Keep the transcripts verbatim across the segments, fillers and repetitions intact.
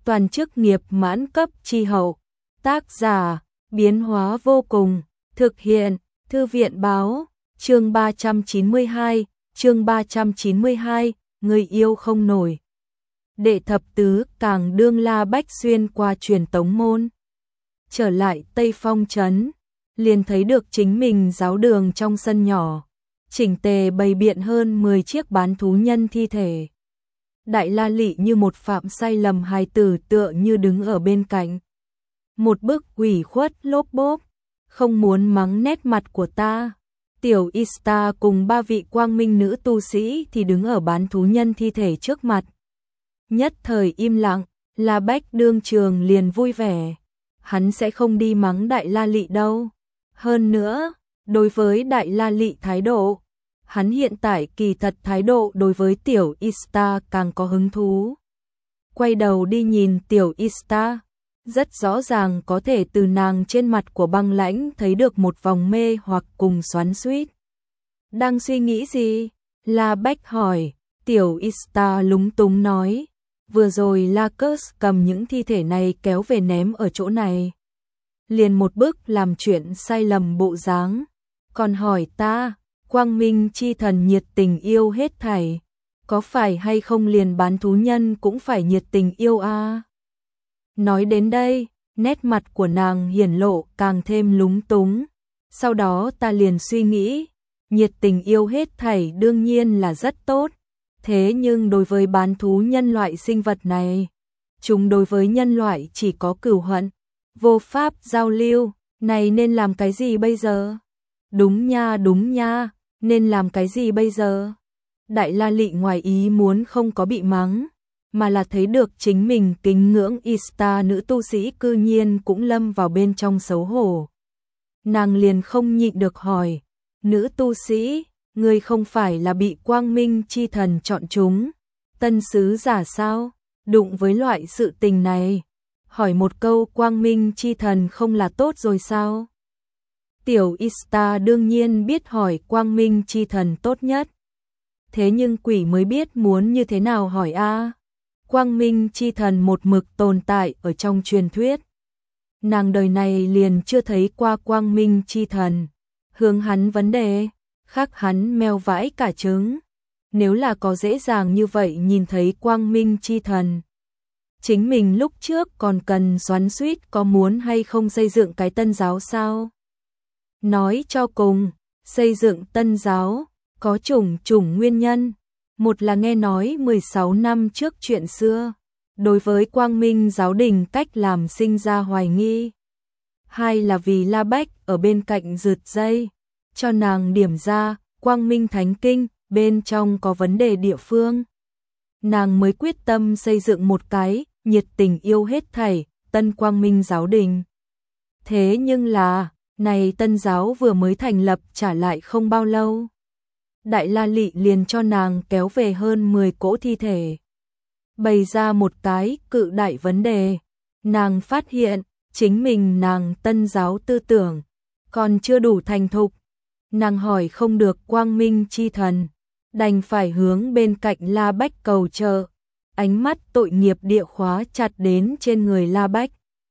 toàn chức nghiệp mãn cấp chi hậu. Tác giả, biến hóa vô cùng, thực hiện, Thư viện báo, chương ba trăm chín mươi hai, chương ba trăm chín mươi hai, người yêu không nổi. Đệ thập tứ càng đương La Bách xuyên qua truyền tống môn. Trở lại Tây Phong trấn, liền thấy được chính mình giáo đường trong sân nhỏ, chỉnh tề bày biện hơn mười chiếc bán thú nhân thi thể. Đại La Lị như một phạm sai lầm hài tử tựa như đứng ở bên cạnh. Một bức ủy khuất lốp bốp, không muốn mắng nét mặt của ta. Tiểu Ista cùng ba vị quang minh nữ tu sĩ thì đứng ở bán thú nhân thi thể trước mặt. Nhất thời im lặng, La Bách đương trường liền vui vẻ. Hắn sẽ không đi mắng Đại La Lị đâu. Hơn nữa, đối với Đại La Lị thái độ, hắn hiện tại kỳ thật thái độ đối với Tiểu Ista càng có hứng thú. Quay đầu đi nhìn Tiểu Ista, rất rõ ràng có thể từ nàng trên mặt của băng lãnh thấy được một vòng mê hoặc cùng xoắn xuýt. Đang suy nghĩ gì? La Bách hỏi. Tiểu Ista lúng túng nói, vừa rồi Lacus cầm những thi thể này kéo về ném ở chỗ này. Liền một bức làm chuyện sai lầm bộ dáng. Còn hỏi ta, quang minh chi thần nhiệt tình yêu hết thảy, có phải hay không liền bán thú nhân cũng phải nhiệt tình yêu a? À? Nói đến đây, nét mặt của nàng hiển lộ càng thêm lúng túng. Sau đó ta liền suy nghĩ, nhiệt tình yêu hết thảy đương nhiên là rất tốt. Thế nhưng đối với bán thú nhân loại sinh vật này, chúng đối với nhân loại chỉ có cừu hận, vô pháp giao lưu, này nên làm cái gì bây giờ? Đúng nha, đúng nha, nên làm cái gì bây giờ? Đại La Lị ngoài ý muốn không có bị mắng, mà là thấy được chính mình kính ngưỡng Ista nữ tu sĩ cư nhiên cũng lâm vào bên trong xấu hổ. Nàng liền không nhịn được hỏi, nữ tu sĩ, ngươi không phải là bị quang minh chi thần chọn chúng, tân sứ giả sao? Đụng với loại sự tình này, hỏi một câu quang minh chi thần không là tốt rồi sao? Tiểu Ista đương nhiên biết hỏi quang minh chi thần tốt nhất. Thế nhưng quỷ mới biết muốn như thế nào hỏi a. À? Quang minh chi thần một mực tồn tại ở trong truyền thuyết. Nàng đời này liền chưa thấy qua quang minh chi thần. Hướng hắn vấn đề, khác hắn meo vãi cả trứng. Nếu là có dễ dàng như vậy nhìn thấy quang minh chi thần, chính mình lúc trước còn cần xoắn xuýt có muốn hay không xây dựng cái tân giáo sao? Nói cho cùng, xây dựng tân giáo có chủng chủng nguyên nhân. Một là nghe nói mười sáu năm trước chuyện xưa, đối với quang minh giáo đình cách làm sinh ra hoài nghi. Hai là vì La Bách ở bên cạnh rượt dây, cho nàng điểm ra quang minh thánh kinh bên trong có vấn đề địa phương. Nàng mới quyết tâm xây dựng một cái nhiệt tình yêu hết thảy tân quang minh giáo đình. Thế nhưng là, này tân giáo vừa mới thành lập trả lại không bao lâu, Đại La Lị liền cho nàng kéo về hơn mười cỗ thi thể. Bày ra một cái cự đại vấn đề. Nàng phát hiện, chính mình nàng tân giáo tư tưởng còn chưa đủ thành thục. Nàng hỏi không được quang minh chi thần, đành phải hướng bên cạnh La Bách cầu trợ. Ánh mắt tội nghiệp địa khóa chặt đến trên người La Bách.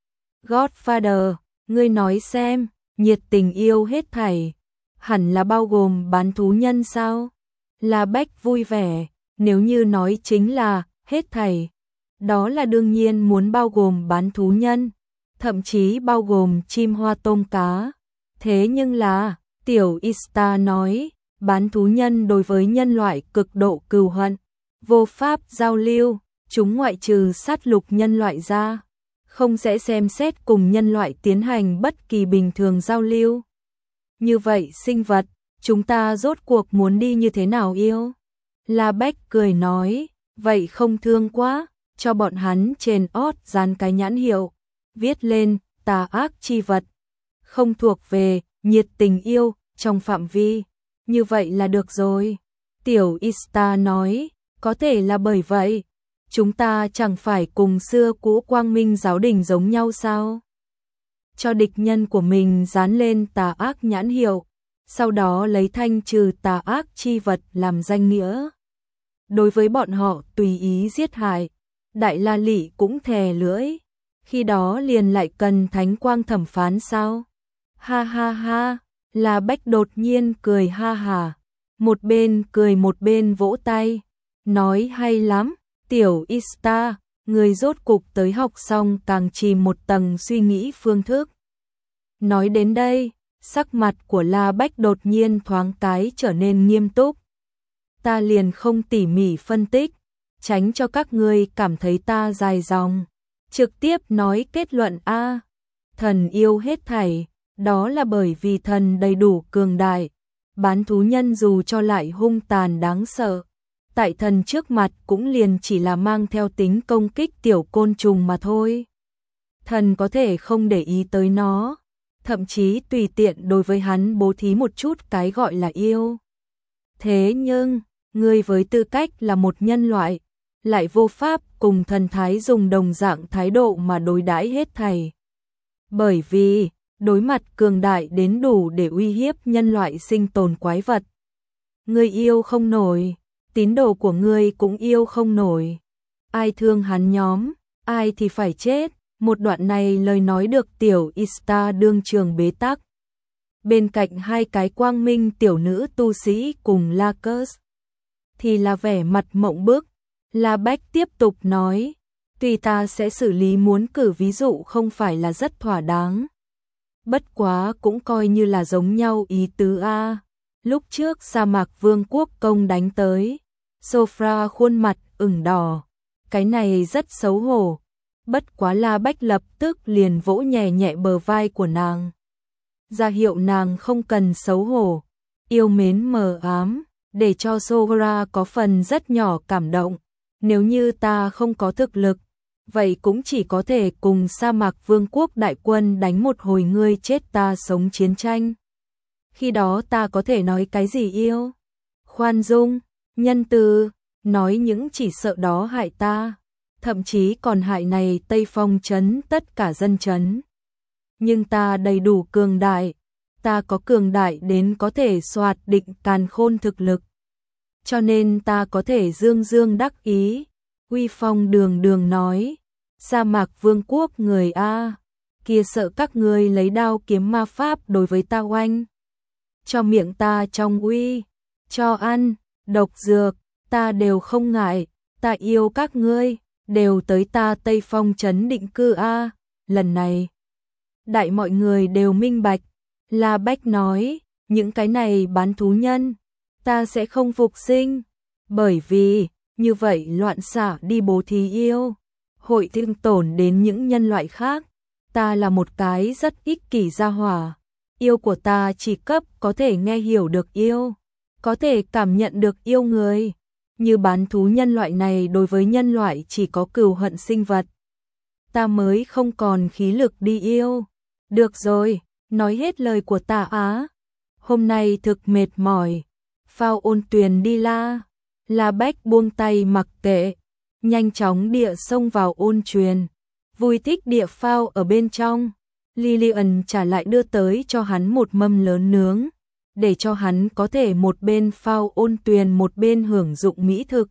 Godfather, ngươi nói xem, nhiệt tình yêu hết thảy hẳn là bao gồm bán thú nhân sao? La Bách vui vẻ, nếu như nói chính là hết thảy, đó là đương nhiên muốn bao gồm bán thú nhân, thậm chí bao gồm chim hoa tôm cá. Thế nhưng là, Tiểu Ista nói, bán thú nhân đối với nhân loại cực độ cừu hận, vô pháp giao lưu, chúng ngoại trừ sát lục nhân loại ra, không sẽ xem xét cùng nhân loại tiến hành bất kỳ bình thường giao lưu. Như vậy sinh vật, chúng ta rốt cuộc muốn đi như thế nào yêu? La Bách cười nói, vậy không thương quá, cho bọn hắn trên ót dán cái nhãn hiệu, viết lên, tà ác chi vật, không thuộc về, nhiệt tình yêu, trong phạm vi, như vậy là được rồi. Tiểu Ista nói, có thể là bởi vậy, chúng ta chẳng phải cùng xưa cũ quang minh giáo đình giống nhau sao? Cho địch nhân của mình dán lên tà ác nhãn hiệu, sau đó lấy thanh trừ tà ác chi vật làm danh nghĩa. Đối với bọn họ tùy ý giết hại, Đại La Lị cũng thè lưỡi. Khi đó liền lại cần thánh quang thẩm phán sao? Ha ha ha, La Bách đột nhiên cười ha hà. Một bên cười một bên vỗ tay. Nói hay lắm, tiểu Ista, người rốt cục tới học xong càng chìm một tầng suy nghĩ phương thức. Nói đến đây, sắc mặt của La Bách đột nhiên thoáng cái trở nên nghiêm túc. Ta liền không tỉ mỉ phân tích, tránh cho các ngươi cảm thấy ta dài dòng. Trực tiếp nói kết luận A. Thần yêu hết thảy, đó là bởi vì thần đầy đủ cường đại. Bán thú nhân dù cho lại hung tàn đáng sợ, tại thần trước mặt cũng liền chỉ là mang theo tính công kích tiểu côn trùng mà thôi. Thần có thể không để ý tới nó, thậm chí tùy tiện đối với hắn bố thí một chút cái gọi là yêu. Thế nhưng, ngươi với tư cách là một nhân loại, lại vô pháp cùng thần thái dùng đồng dạng thái độ mà đối đãi hết thảy. Bởi vì, đối mặt cường đại đến đủ để uy hiếp nhân loại sinh tồn quái vật. Ngươi yêu không nổi, tín đồ của ngươi cũng yêu không nổi. Ai thương hắn nhóm, ai thì phải chết. Một đoạn này lời nói được tiểu Ista đương trường bế tắc. Bên cạnh hai cái quang minh tiểu nữ tu sĩ cùng Lacus thì là vẻ mặt mộng bức. La Bách tiếp tục nói, tuy ta sẽ xử lý muốn cử ví dụ không phải là rất thỏa đáng. Bất quá cũng coi như là giống nhau ý tứ A. Lúc trước sa mạc vương quốc công đánh tới, Sofra khuôn mặt ửng đỏ. Cái này rất xấu hổ. Bất quá La Bách lập tức liền vỗ nhẹ nhẹ bờ vai của nàng. Ra hiệu nàng không cần xấu hổ, yêu mến mờ ám, để cho Sofra có phần rất nhỏ cảm động. Nếu như ta không có thực lực, vậy cũng chỉ có thể cùng sa mạc vương quốc đại quân đánh một hồi ngươi chết ta sống chiến tranh. Khi đó ta có thể nói cái gì yêu? Khoan dung, nhân từ, nói những chỉ sợ đó hại ta, thậm chí còn hại này Tây Phong trấn tất cả dân trấn. Nhưng ta đầy đủ cường đại, ta có cường đại đến có thể soạt định càn khôn thực lực. Cho nên ta có thể dương dương đắc ý, uy phong đường đường nói, sa mạc vương quốc người A, kia sợ các ngươi lấy đao kiếm ma pháp đối với ta oanh. Cho miệng ta trong uy, cho ăn, độc dược, ta đều không ngại, ta yêu các ngươi, đều tới ta Tây Phong trấn định cư A, lần này. Đại mọi người đều minh bạch, La Bách nói, những cái này bán thú nhân, ta sẽ không phục sinh, bởi vì, như vậy loạn xả đi bố thí yêu, hội thương tổn đến những nhân loại khác, ta là một cái rất ích kỷ gia hỏa, yêu của ta chỉ cấp có thể nghe hiểu được yêu, có thể cảm nhận được yêu người, như bán thú nhân loại này đối với nhân loại chỉ có cừu hận sinh vật. Ta mới không còn khí lực đi yêu. Được rồi, nói hết lời của ta á. Hôm nay thực mệt mỏi. Phao ôn tuyền đi la. La Bách buông tay mặc kệ. Nhanh chóng địa xông vào ôn truyền. Vui thích địa phao ở bên trong. Lillian trả lại đưa tới cho hắn một mâm lớn nướng. Để cho hắn có thể một bên phao ôn tuyền một bên hưởng dụng mỹ thực.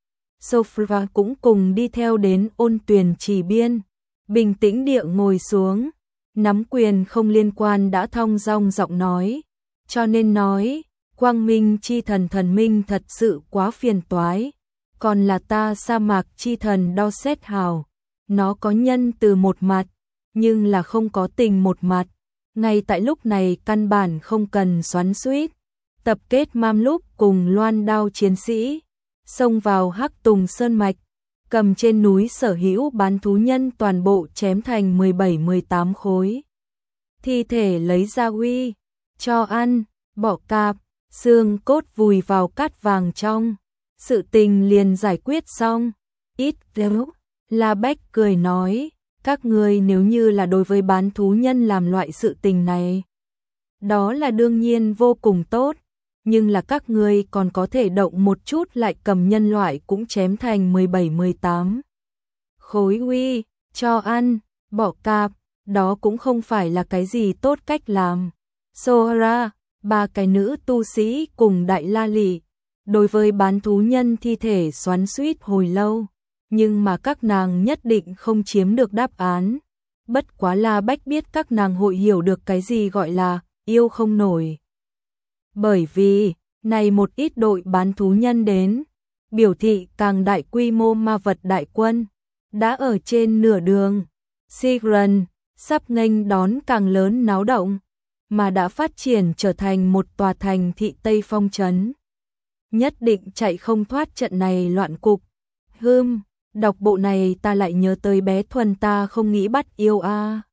Sofra cũng cùng đi theo đến ôn tuyền trì biên. Bình tĩnh địa ngồi xuống. Nắm quyền không liên quan đã thong dong giọng nói. Cho nên nói, quang minh chi thần thần minh thật sự quá phiền toái. Còn là ta sa mạc chi thần đo xét hào. Nó có nhân từ một mặt, nhưng là không có tình một mặt. Ngay tại lúc này căn bản không cần xoắn xuýt. Tập kết mam lúc cùng loan đao chiến sĩ. Xông vào Hắc Tùng Sơn Mạch. Cầm trên núi sở hữu bán thú nhân toàn bộ chém thành mười bảy mười tám khối. Thi thể lấy ra uy, cho ăn, bỏ cạp, xương cốt vùi vào cát vàng trong. Sự tình liền giải quyết xong. Ít nếu, La Bách cười nói, các ngươi nếu như là đối với bán thú nhân làm loại sự tình này. Đó là đương nhiên vô cùng tốt. Nhưng là các ngươi còn có thể động một chút lại cầm nhân loại cũng chém thành mười bảy mười tám. Khối uy, cho ăn, bỏ cạp, đó cũng không phải là cái gì tốt cách làm. Sohara, ba cái nữ tu sĩ cùng Đại La Lị, đối với bán thú nhân thi thể xoắn xuýt hồi lâu, nhưng mà các nàng nhất định không chiếm được đáp án. Bất quá La Bách biết các nàng hội hiểu được cái gì gọi là yêu không nổi. Bởi vì, này một ít đội bán thú nhân đến, biểu thị càng đại quy mô ma vật đại quân, đã ở trên nửa đường. Sigrun sắp nghênh đón càng lớn náo động, mà đã phát triển trở thành một tòa thành thị Tây Phong trấn. Nhất định chạy không thoát trận này loạn cục. Hừm, đọc bộ này ta lại nhớ tới bé Thuần ta không nghĩ bắt yêu a.